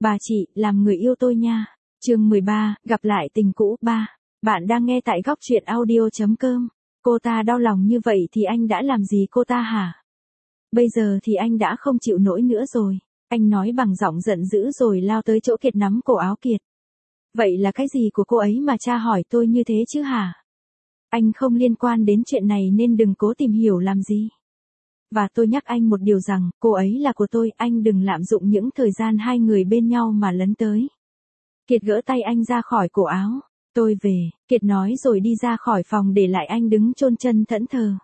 Bà chị, làm người yêu tôi nha. Chương 13, gặp lại tình cũ 3. Bạn đang nghe tại góc truyện audio.com. Cô ta đau lòng như vậy thì anh đã làm gì cô ta hả? Bây giờ thì anh đã không chịu nổi nữa rồi. Anh nói bằng giọng giận dữ rồi lao tới chỗ Kiệt nắm cổ áo Kiệt. Vậy là cái gì của cô ấy mà cha hỏi tôi như thế chứ hả? Anh không liên quan đến chuyện này nên đừng cố tìm hiểu làm gì. Và tôi nhắc anh một điều rằng, cô ấy là của tôi, anh đừng lạm dụng những thời gian hai người bên nhau mà lấn tới. Kiệt gỡ tay anh ra khỏi cổ áo. Tôi về, Kiệt nói rồi đi ra khỏi phòng để lại anh đứng chôn chân thẫn thờ.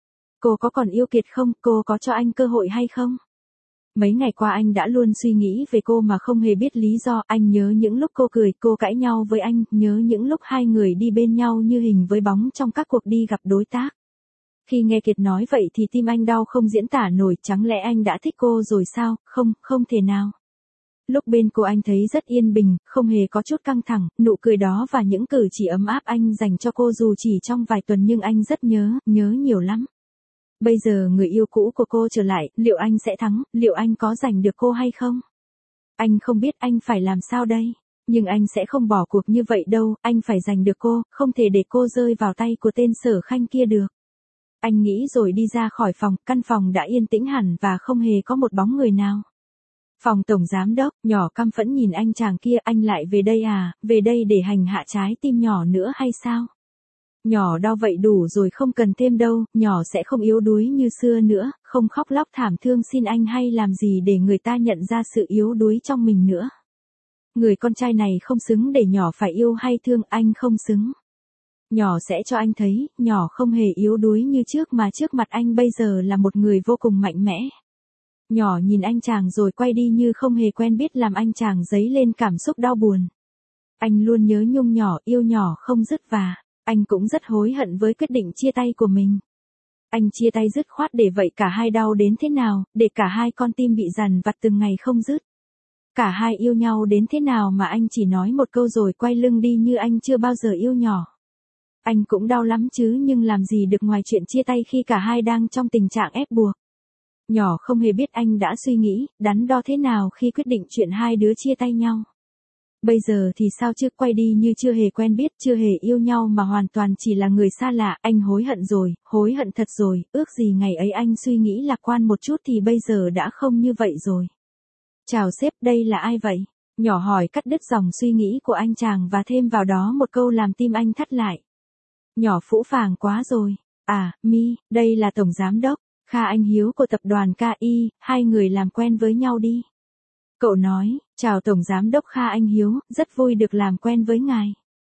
Cô có còn yêu Kiệt không? Cô có cho anh cơ hội hay không? Mấy ngày qua anh đã luôn suy nghĩ về cô mà không hề biết lý do. Anh nhớ những lúc cô cười, cô cãi nhau với anh, nhớ những lúc hai người đi bên nhau như hình với bóng trong các cuộc đi gặp đối tác. Khi nghe Kiệt nói vậy thì tim anh đau không diễn tả nổi, chẳng lẽ anh đã thích cô rồi sao? Không, không thể nào. Lúc bên cô anh thấy rất yên bình, không hề có chút căng thẳng, nụ cười đó và những cử chỉ ấm áp anh dành cho cô dù chỉ trong vài tuần nhưng anh rất nhớ nhiều lắm. Bây giờ người yêu cũ của cô trở lại, liệu anh sẽ thắng, liệu anh có giành được cô hay không? Anh không biết anh phải làm sao đây. Nhưng anh sẽ không bỏ cuộc như vậy đâu, anh phải giành được cô, không thể để cô rơi vào tay của tên Sở Khanh kia được. Anh nghĩ rồi đi ra khỏi phòng, căn phòng đã yên tĩnh hẳn và không hề có một bóng người nào. Phòng tổng giám đốc, nhỏ căm phẫn nhìn anh chàng kia, anh lại về đây à, về đây để hành hạ trái tim nhỏ nữa hay sao? Nhỏ đau vậy đủ rồi, không cần thêm đâu, nhỏ sẽ không yếu đuối như xưa nữa, không khóc lóc thảm thương xin anh hay làm gì để người ta nhận ra sự yếu đuối trong mình nữa. Người con trai này không xứng để nhỏ phải yêu hay thương, anh không xứng. Nhỏ sẽ cho anh thấy, nhỏ không hề yếu đuối như trước mà trước mặt anh bây giờ là một người vô cùng mạnh mẽ. Nhỏ nhìn anh chàng rồi quay đi như không hề quen biết làm anh chàng dấy lên cảm xúc đau buồn. Anh luôn nhớ nhung nhỏ, yêu nhỏ không dứt và anh cũng rất hối hận với quyết định chia tay của mình. Anh chia tay dứt khoát để vậy cả hai đau đến thế nào, để cả hai con tim bị dằn vặt từng ngày không dứt. Cả hai yêu nhau đến thế nào mà anh chỉ nói một câu rồi quay lưng đi như anh chưa bao giờ yêu nhỏ. Anh cũng đau lắm chứ nhưng làm gì được ngoài chuyện chia tay khi cả hai đang trong tình trạng ép buộc. Nhỏ không hề biết anh đã suy nghĩ, đắn đo thế nào khi quyết định chuyện hai đứa chia tay nhau. Bây giờ thì sao chứ, quay đi như chưa hề quen biết, chưa hề yêu nhau mà hoàn toàn chỉ là người xa lạ. Anh hối hận rồi, hối hận thật rồi, ước gì ngày ấy anh suy nghĩ lạc quan một chút thì bây giờ đã không như vậy rồi. Chào sếp, đây là ai vậy? Nhỏ hỏi cắt đứt dòng suy nghĩ của anh chàng và thêm vào đó một câu làm tim anh thắt lại. Nhỏ phũ phàng quá rồi. À, đây là tổng giám đốc Kha Anh Hiếu của tập đoàn KI, hai người làm quen với nhau đi. Cậu nói, chào tổng giám đốc Kha Anh Hiếu, rất vui được làm quen với ngài.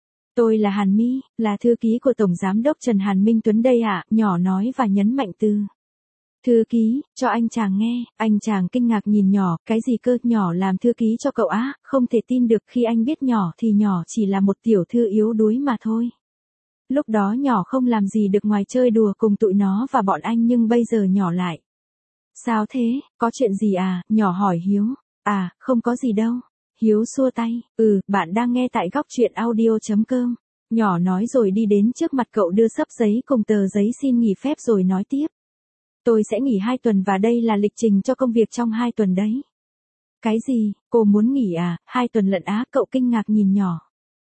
Tôi là Hàn My, là thư ký của tổng giám đốc Trần Hàn Minh Tuấn đây ạ, nhỏ nói và nhấn mạnh từ. Thư ký, cho anh chàng nghe, anh chàng kinh ngạc nhìn nhỏ, cái gì cơ, nhỏ làm thư ký cho cậu á, không thể tin được khi anh biết nhỏ thì nhỏ chỉ là một tiểu thư yếu đuối mà thôi. Lúc đó nhỏ không làm gì được ngoài chơi đùa cùng tụi nó và bọn anh nhưng bây giờ nhỏ lại. Sao thế, có chuyện gì à, nhỏ hỏi Hiếu. À, không có gì đâu. Hiếu xua tay, bạn đang nghe tại góc truyện audio.com. Nhỏ nói rồi đi đến trước mặt cậu đưa xấp giấy cùng tờ giấy xin nghỉ phép rồi nói tiếp. Tôi sẽ nghỉ 2 tuần và đây là lịch trình cho công việc trong 2 tuần đấy. Cái gì, cô muốn nghỉ à, 2 tuần lận á, cậu kinh ngạc nhìn nhỏ.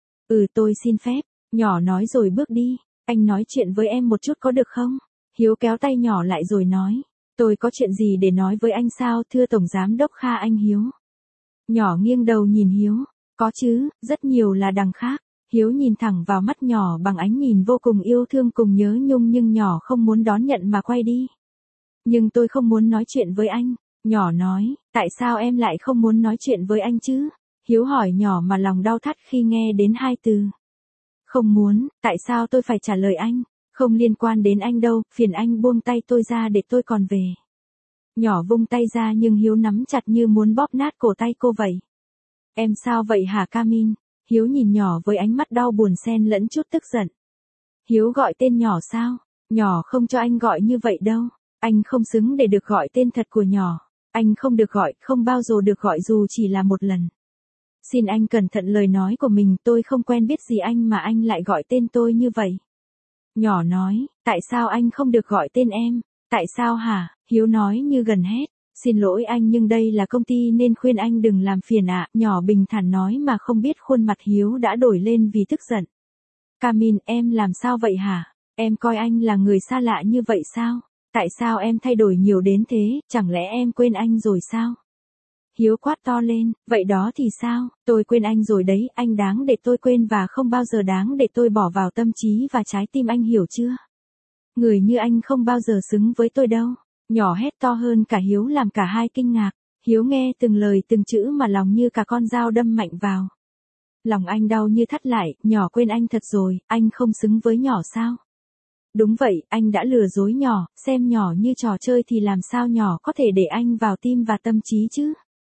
Tôi xin phép. Nhỏ nói rồi bước đi, anh nói chuyện với em một chút có được không? Hiếu kéo tay nhỏ lại rồi nói, tôi có chuyện gì để nói với anh sao thưa tổng giám đốc Kha Anh Hiếu? Nhỏ nghiêng đầu nhìn Hiếu, có chứ, rất nhiều là đằng khác. Hiếu nhìn thẳng vào mắt nhỏ bằng ánh nhìn vô cùng yêu thương cùng nhớ nhung nhưng nhỏ không muốn đón nhận mà quay đi. Nhưng tôi không muốn nói chuyện với anh, nhỏ nói, tại sao em lại không muốn nói chuyện với anh chứ? Hiếu hỏi nhỏ mà lòng đau thắt khi nghe đến hai từ. Không muốn, tại sao tôi phải trả lời anh, không liên quan đến anh đâu, phiền anh buông tay tôi ra để tôi còn về. Nhỏ vung tay ra nhưng Hiếu nắm chặt như muốn bóp nát cổ tay cô vậy. Em sao vậy hả Camin? Hiếu nhìn nhỏ với ánh mắt đau buồn xen lẫn chút tức giận. Hiếu gọi tên nhỏ sao? Nhỏ không cho anh gọi như vậy đâu. Anh không xứng để được gọi tên thật của nhỏ. Anh không được gọi, không bao giờ được gọi dù chỉ là một lần. Xin anh cẩn thận lời nói của mình, tôi không quen biết gì anh mà anh lại gọi tên tôi như vậy. Nhỏ nói, tại sao anh không được gọi tên em? Tại sao hả? Hiếu nói như gần hét. Xin lỗi anh nhưng đây là công ty nên khuyên anh đừng làm phiền ạ. Nhỏ bình thản nói mà không biết khuôn mặt Hiếu đã đổi lên vì tức giận. Camin, em làm sao vậy hả? Em coi anh là người xa lạ như vậy sao? Tại sao em thay đổi nhiều đến thế, chẳng lẽ em quên anh rồi sao? Hiếu quát to lên, vậy đó thì sao, tôi quên anh rồi đấy, anh đáng để tôi quên và không bao giờ đáng để tôi bỏ vào tâm trí và trái tim anh hiểu chưa? Người như anh không bao giờ xứng với tôi đâu. Nhỏ hét to hơn cả Hiếu làm cả hai kinh ngạc. Hiếu nghe từng lời từng chữ mà lòng như cả con dao đâm mạnh vào. Lòng anh đau như thắt lại, nhỏ quên anh thật rồi, anh không xứng với nhỏ sao? Đúng vậy, anh đã lừa dối nhỏ, xem nhỏ như trò chơi thì làm sao nhỏ có thể để anh vào tim và tâm trí chứ?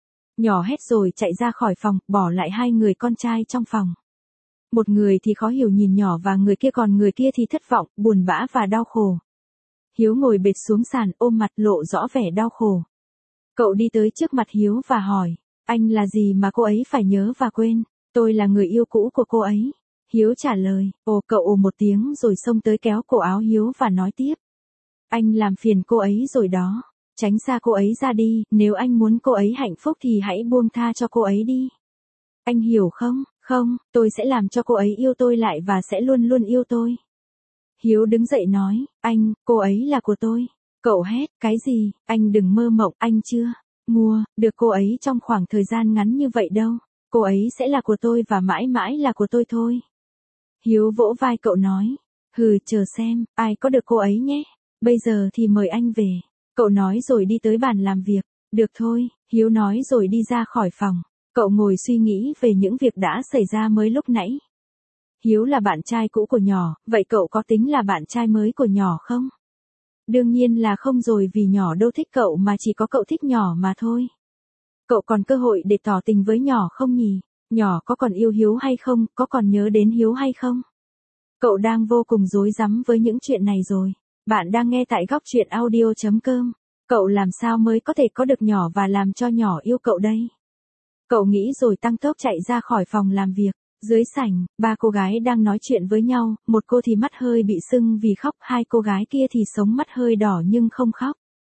Nhỏ hét rồi chạy ra khỏi phòng, bỏ lại hai người con trai trong phòng. Một người thì khó hiểu nhìn nhỏ và người kia còn người kia thì thất vọng, buồn bã và đau khổ. Hiếu ngồi bệt xuống sàn ôm mặt lộ rõ vẻ đau khổ. Cậu đi tới trước mặt Hiếu và hỏi, anh là gì mà cô ấy phải nhớ và quên? Tôi là người yêu cũ của cô ấy. Hiếu trả lời, cậu ồ một tiếng rồi xông tới kéo cổ áo Hiếu và nói tiếp. Anh làm phiền cô ấy rồi đó. Tránh xa cô ấy ra đi, nếu anh muốn cô ấy hạnh phúc thì hãy buông tha cho cô ấy đi. Anh hiểu không? Không, tôi sẽ làm cho cô ấy yêu tôi lại và sẽ luôn luôn yêu tôi. Hiếu đứng dậy nói, anh, cô ấy là của tôi. Cậu hét, cái gì, anh đừng mơ mộng, anh chưa mua được cô ấy trong khoảng thời gian ngắn như vậy đâu. Cô ấy sẽ là của tôi và mãi mãi là của tôi thôi. Hiếu vỗ vai cậu nói, chờ xem, ai có được cô ấy nhé. Bây giờ thì mời anh về. Cậu nói rồi đi tới bàn làm việc. Được thôi, Hiếu nói rồi đi ra khỏi phòng. Cậu ngồi suy nghĩ về những việc đã xảy ra mới lúc nãy. Hiếu là bạn trai cũ của nhỏ, vậy cậu có tính là bạn trai mới của nhỏ không? Đương nhiên là không rồi vì nhỏ đâu thích cậu mà chỉ có cậu thích nhỏ mà thôi. Cậu còn cơ hội để tỏ tình với nhỏ không nhỉ? Nhỏ có còn yêu Hiếu hay không, có còn nhớ đến Hiếu hay không? Cậu đang vô cùng rối rắm với những chuyện này rồi. Bạn đang nghe tại góc truyện audio.com. Cậu làm sao mới có thể có được nhỏ và làm cho nhỏ yêu cậu đây? Cậu nghĩ rồi tăng tốc chạy ra khỏi phòng làm việc. Dưới sảnh, ba cô gái đang nói chuyện với nhau, một cô thì mắt hơi bị sưng vì khóc, hai cô gái kia thì sống mắt hơi đỏ nhưng không khóc.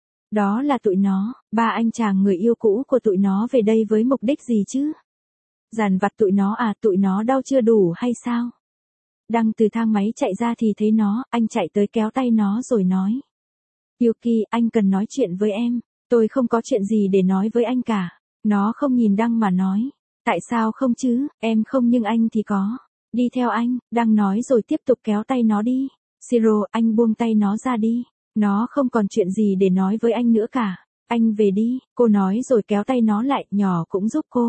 Đó là tụi nó, ba anh chàng người yêu cũ của tụi nó về đây với mục đích gì chứ? Dằn vặt tụi nó à, tụi nó đau chưa đủ hay sao? Đăng từ thang máy chạy ra thì thấy nó, anh chạy tới kéo tay nó rồi nói. Yuki, anh cần nói chuyện với em, tôi không có chuyện gì để nói với anh cả. Nó không nhìn Đăng mà nói. Tại sao không chứ, em không nhưng anh thì có. Đi theo anh, Đăng nói rồi tiếp tục kéo tay nó đi. Siro, anh buông tay nó ra đi. Nó không còn chuyện gì để nói với anh nữa cả. Anh về đi, cô nói rồi kéo tay nó lại, nhỏ cũng giúp cô.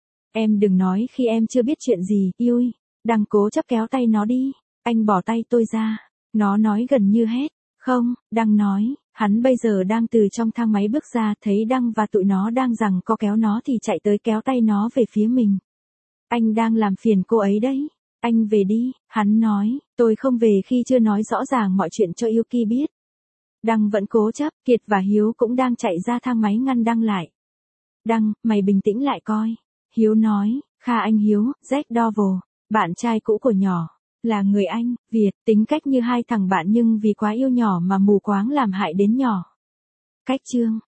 Em đừng nói khi em chưa biết chuyện gì, Yui. Đăng cố chấp kéo tay nó đi. Anh bỏ tay tôi ra. Nó nói gần như hết. Không, Đăng nói, hắn bây giờ đang từ trong thang máy bước ra, thấy Đăng và tụi nó đang giằng co kéo nó thì chạy tới kéo tay nó về phía mình. Anh đang làm phiền cô ấy đấy. Anh về đi, hắn nói, tôi không về khi chưa nói rõ ràng mọi chuyện cho Yuki biết. Đăng vẫn cố chấp, Kiệt và Hiếu cũng đang chạy ra thang máy ngăn Đăng lại. Đăng, mày bình tĩnh lại coi. Hiếu nói, Kha anh Hiếu, Jack Dovel, bạn trai cũ của nhỏ. Là người Anh, Việt, tính cách như hai thằng bạn nhưng vì quá yêu nhỏ mà mù quáng làm hại đến nhỏ. Cách chương